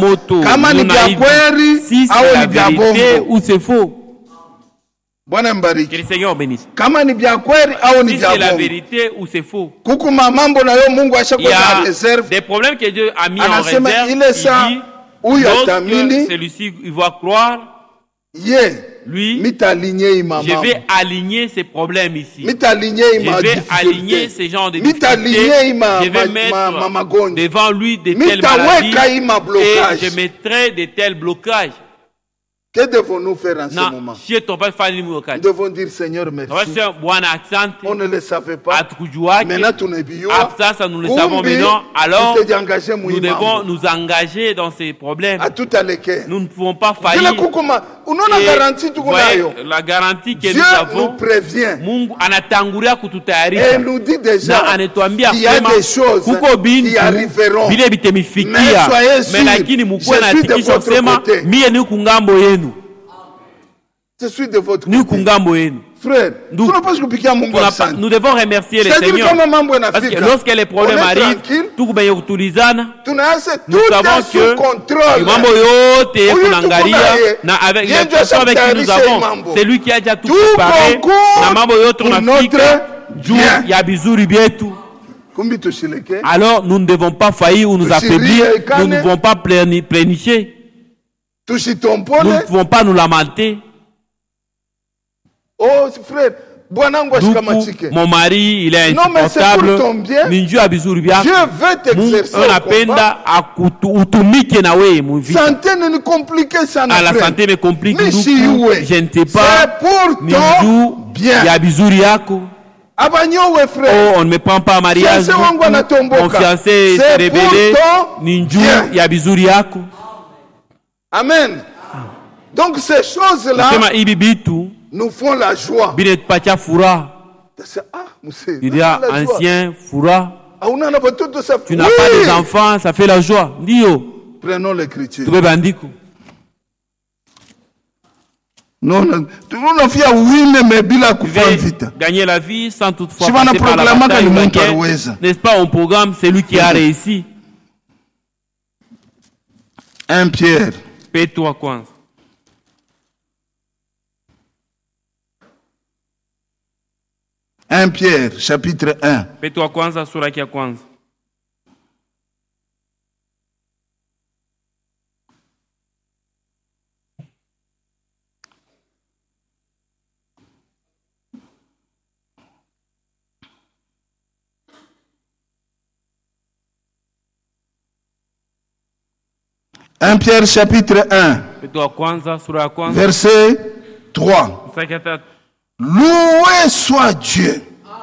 Si c'est la vérité ou c'est faux. Que le Seigneur bénisse. Si c'est la vérité ou c'est faux. Il y a des problèmes que Dieu a mis en réserve. Il dit, lorsque celui-ci il va croire, lui, je vais aligner ces problèmes ici. Je vais aligner ces genres de difficultés. Je vais mettre devant lui de telles maladies et je mettrai de tels blocages. Que devons-nous faire en ce moment? Nous devons dire Seigneur merci. On ne le savait pas. Maintenant nous le savons maintenant. Alors nous devons nous engager dans ces problèmes. Nous ne pouvons pas faillir. La garantie que Dieu nous avons, nous prévient. Et nous dit déjà qu'il y a des choses qui arriveront. Mais soyez sûrs, je suis de votre côté. Je suis de votre côté. Frère, nous devons remercier le Seigneur. Parce que lorsque les problèmes arrivent, nous savons que avec les personnes avec qui nous avons, c'est lui qui a déjà tout préparé. Alors nous ne devons pas faillir ou nous affaiblir. Nous ne devons pas plénicher. Nous ne pouvons pas nous lamenter. Oh frère, mon mari il est insupportable. Dieu veut t'exercer santé ne nous complique ça. La santé me complique. Je ne sais pas. C'est pour ton bien. Oh, on ne me prend pas en mariage. Mon fiancé s'est révélé. Ninju yabizuri yako. Amen. Donc ces choses-là nous font la joie. Il y a ancien Foura. Tu n'as pas des enfants, ça fait la joie. Prenons l'écriture. Gagner la vie sans toutefois passer par la bataille. N'est-ce pas, on programme celui qui a réussi. 1 Pierre. Petro kwanza. 1 Pierre, chapitre 1. Petro kwanza, sura ya kwanza. Un Pierre chapitre 1, verset 3. Loué soit Dieu,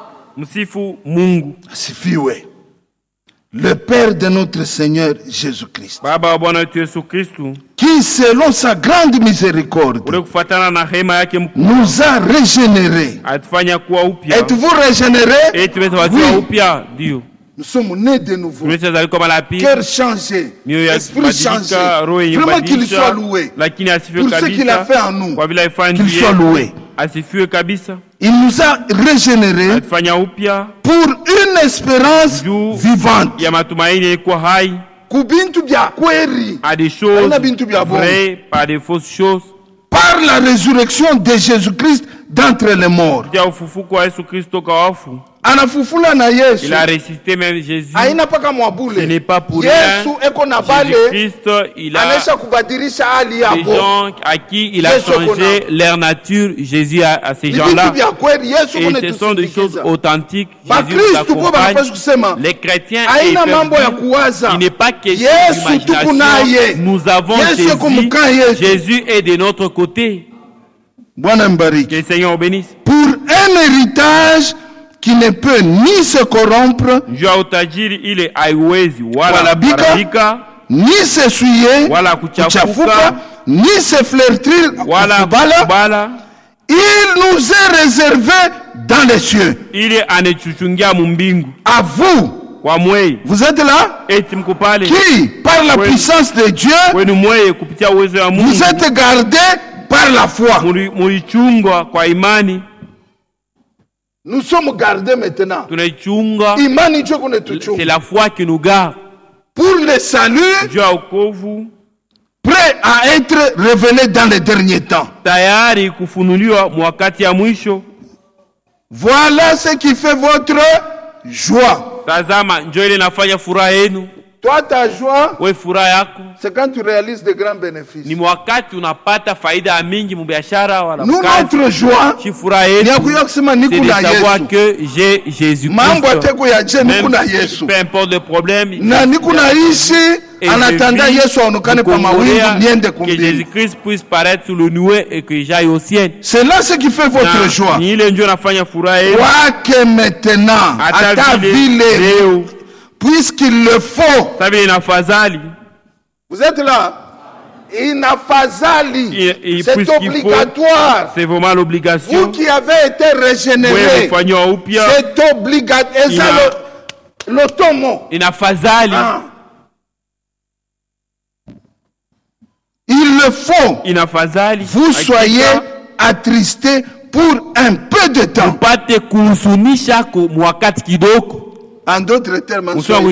le Père de notre Seigneur Jésus-Christ, qui selon sa grande miséricorde nous a régénérés. Êtes-vous régénérés? Oui. Nous sommes nés de nouveau. Cœur changé. Esprit changé. Vraiment qu'il soit loué. Pour ce qu'il a fait en nous. Qu'il soit loué. Il nous a régénérés pour une espérance vivante. À des choses vraies, pas des fausses choses. Par la résurrection de Jésus-Christ d'entre les morts. Il a ressuscité même Jésus. Ce n'est pas pour rien. Jésus-Christ, il a des gens à qui il a changé leur nature. Jésus à ces gens-là. Et ce sont des choses authentiques. Jésus nous accompagne. Les chrétiens, il n'est pas question d'imagination. Nous avons Jésus. Jésus est de notre côté. Que le Seigneur bénisse. Pour un héritage qui ne peut ni se corrompre, ni s'essuyer, ni se flétrir, il nous est réservé dans les cieux. À vous, vous êtes là, qui, par la puissance de Dieu, vous êtes gardés par la foi. Nous sommes gardés maintenant. C'est la foi qui nous garde. Pour le salut, prêt à être révélé dans les derniers temps. Voilà ce qui fait votre joie. Toi, ta joie, c'est quand tu réalises de grands bénéfices. Nous, notre joie, c'est de savoir que j'ai Jésus-Christ. Peu importe le problème, en attendant que Jésus-Christ puisse paraître sous le nuée et que j'aille au ciel. C'est là ce qui fait votre joie. Quoique maintenant, à ta ville, puisqu'il le faut. Vous êtes là? C'est obligatoire. C'est vraiment l'obligation. Vous qui avez été régénérés, c'est obligatoire. L'automo. Il le faut. Vous soyez attristés pour un peu de temps. En d'autres termes,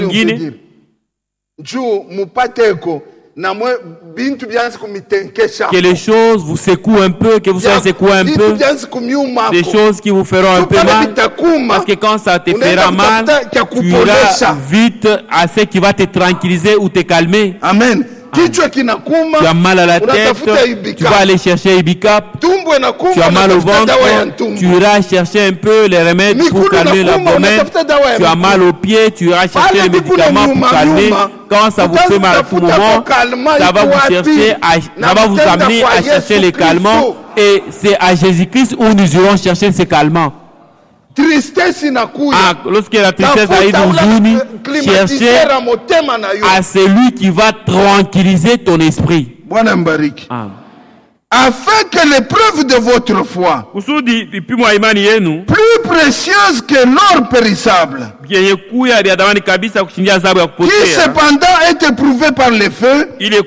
que les choses vous secouent un peu, que vous soyez secoué un peu, des choses qui vous feront un peu mal, parce que quand ça te fera mal, tu iras vite à ce qui va te tranquilliser ou te calmer. Amen. Tu as mal à la tête, tu vas aller chercher Ibicap. Tu as mal au ventre, tu iras chercher un peu les remèdes pour calmer l'abdomen. Tu as mal aux pieds, tu iras chercher les médicaments pour calmer. Quand ça vous fait mal à tout moment, ça va vous amener à chercher les calmants. Et c'est à Jésus-Christ où nous irons chercher ces calmants. Lorsque la tristesse arrive huzuni, cherchez à celui qui va tranquilliser ton esprit. Afin que l'épreuve de votre foi, plus précieuse que l'or périssable, qui cependant est éprouvé par les feux, ait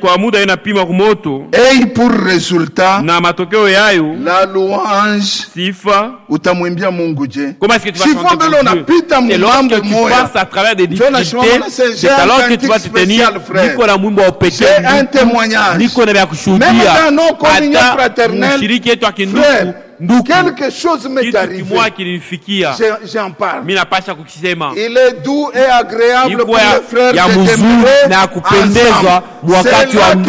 pour résultat la louange. Utamwimbia Mungu je. Comment est-ce que tu vas chanter pour Dieu? C'est lorsque tu passes à travers des difficultés, c'est alors que tu vas te tenir. J'ai un témoignage. Même dans nos communions fraternelles, quelque chose m'est arrivé. J'en parle. Il est doux et agréable pour les frères de demeurer ensemble.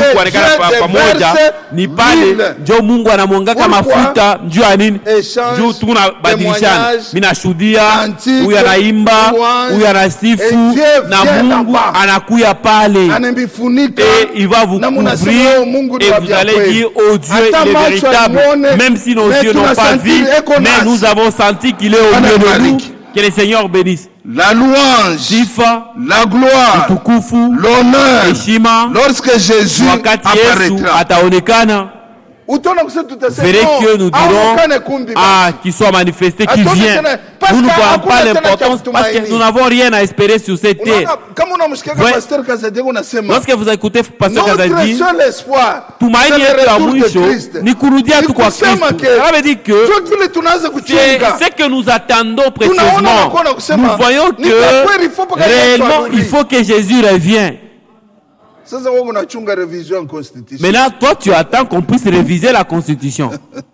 Il va vous couvrir et vous allez dire, oh Dieu, il est véritable, même si nos yeux n'ont pas vu, mais nous avons senti qu'il est au milieu de nous. Que le Seigneur bénisse. La louange, la gloire, l'honneur, lorsque Jésus apparaîtra. Verrez que nous dirons qu'il soit manifesté, qu'il vient. Nous ne voyons pas l'importance parce que nous n'avons rien à espérer sur cette terre. Lorsque vous écoutez Pasteur Kazadi, tumaini yetu ya mwisho ni kurudia tu kwa Kristo. Ça veut dire que ce que nous attendons précieusement, nous voyons que réellement il faut que Jésus revienne. Maintenant, toi, tu attends qu'on puisse réviser la Constitution.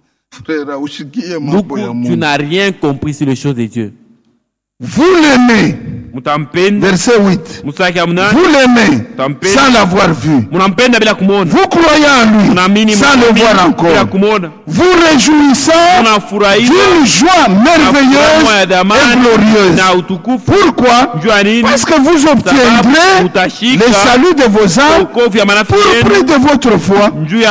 Donc, tu n'as rien compris sur les choses de Dieu. Vous l'aimez. Verset 8. Vous l'aimez sans l'avoir vu. Vous croyez en lui sans le voir encore. Vous réjouissant d'une joie merveilleuse et glorieuse. Pourquoi? Parce que vous obtiendrez le salut de vos âmes pour prix de votre foi.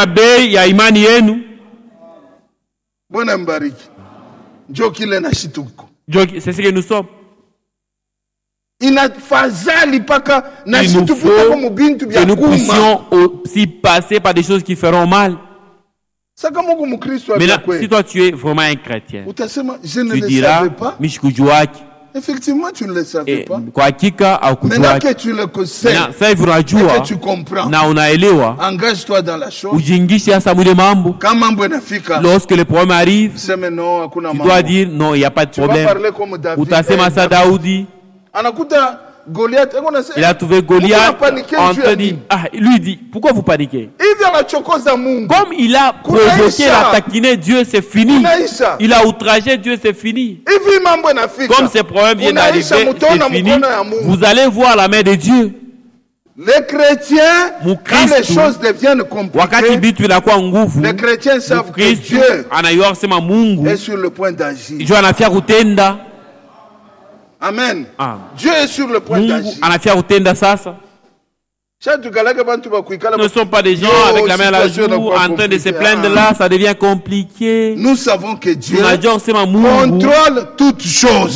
C'est ce que nous sommes. Il nous faut que nous puissions aussi passer par des choses qui feront mal. Mais là, si toi tu es vraiment un chrétien, tu diras, Effectivement, tu ne le savais pas. Kwa hakika au kujua. Maintenant que tu le sais, sasa hivi unajua que tu comprends, na unaelewa, engage-toi dans la chose. Ujiingishe hasa mwile mambo. Quand mambo inafika, lorsque le problème arrive, non, tu dois dire non, il n'y a pas de problème. Utasema sa Daudi. Anakuta Goliath, il a trouvé Goliath en train de dire, lui dit, pourquoi vous paniquez? Comme il a provoqué, la taquiné Dieu, c'est fini. Il a outragé Dieu, c'est fini. Comme ces problèmes viennent d'arriver, c'est fini. Vous allez voir la main de Dieu. Les chrétiens, quand les choses deviennent compliquées, les chrétiens savent que Dieu est sur le point d'agir. Amen. Dieu est sur le point d'agir. Ne sont pas des gens avec la main à la joue en train de se plaindre là, ça devient compliqué. Nous savons que Dieu contrôle toutes choses.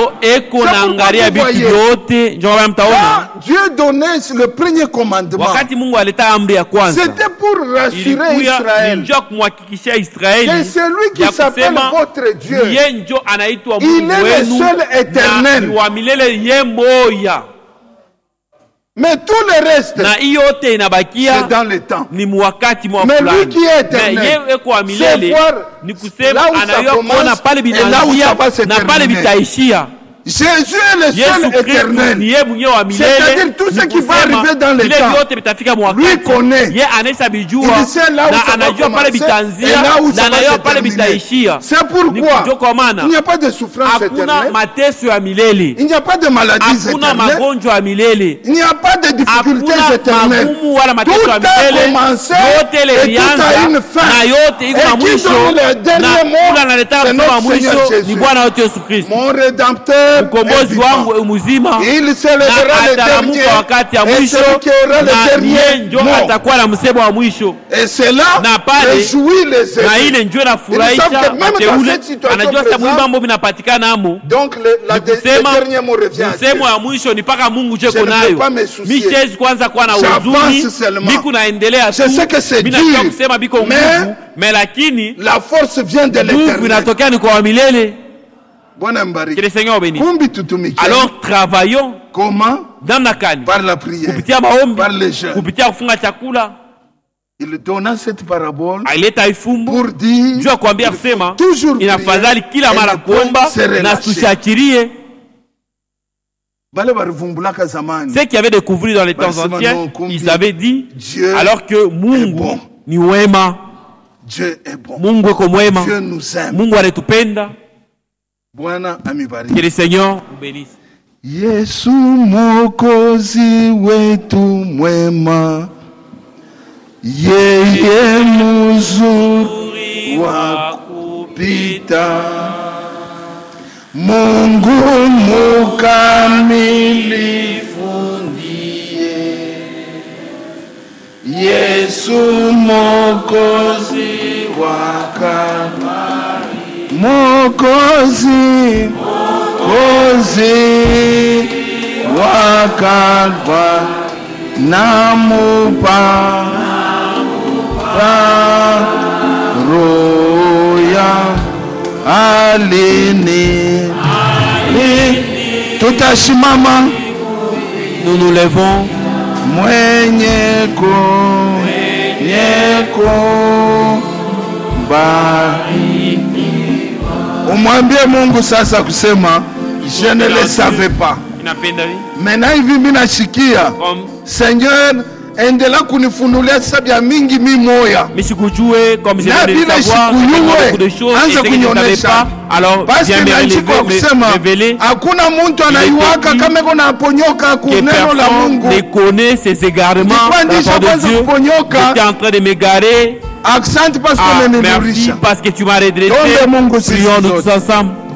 Dieu donnait le premier commandement. C'était pour rassurer Israël que celui qui s'appelle votre Dieu, il est le seul éternel. Mais tout le reste, c'est dans le temps. Mais lui qui est éternel, c'est voir là où ça commence et là où ça va se terminer. Jésus est le seul éternel. C'est-à-dire tout ce qui va arriver dans le temps, lui connaît. Il sait là où ça va commencer et là où ça va se terminer. C'est pourquoi il n'y a pas de souffrance éternelle. Il n'y a pas de maladies éternelles. Il n'y a pas de difficultés éternelles. Tout a commencé et tout a une fin. Et qui donne le dernier mot, c'est notre Seigneur Jésus. Mon Rédempteur, mkombozi wangu mzima, il célébrera le dernier et celui qui aura le dernier njo atakuwa na msemo wa mwisho. Et cela réjouit les na ile njo nafurahisha mteule, anajua sababu mambo vinapatikana amo. Donc le dernier mot revient. Msemo wa mwisho ni paka Mungu jeko nayo. Mimi siwezi kwanza kuwa na huzuni, niko naendelea tu. Mimi nataka kusema biko nguvu, mais lakini la force vient de l'éternel. Nguvu inatokea ni kwa milele. Que le Seigneur bénisse. Alors travaillons. Comment? Dans la canne. Par la prière. Kupitia maombi. Par les jeûnes. Kupitia kufunga chakula. Il donna cette parabole pour dire Dieu akwambia kusema inafadhali kila mara kuomba na tusiachirie. Ceux qui avaient découvert dans les temps anciens, ils avaient dit Dieu alors que Mungu ni wema. Dieu est bon. Mungu eko mwema. Dieu nous aime. Mungu anatupenda. Que le Seigneur vous bénisse. Yesu Mwokozi wetu mwema, yeye mzuri wa kupita, Mungu mkamilifu ndiye, Yesu Mwokozi wa Kalvari. Mwokozi, Mwokozi wa Kalvari, namupa roya alini. Tutashimama, nous nous levons. Mwenye bariki. Umwambie Mungu sasa kusema je ne le savais pas. Maintenant hivi mimi nashikia Seigneur endelea kunifunulia sababu ya mingi mimi moya. Misikujue comme je viens de savoir beaucoup de choses et ce que je ne savais pas. Alors viens me révéler. Hakuna mtu anaiwaka kama iko naponyoka ku neno la Mungu. Ne connaît ses égarements dans de Dieu. Tu es en train de m'égarer. Accent parce que merci parce que tu m'as redressé. Prions nous tous ensemble.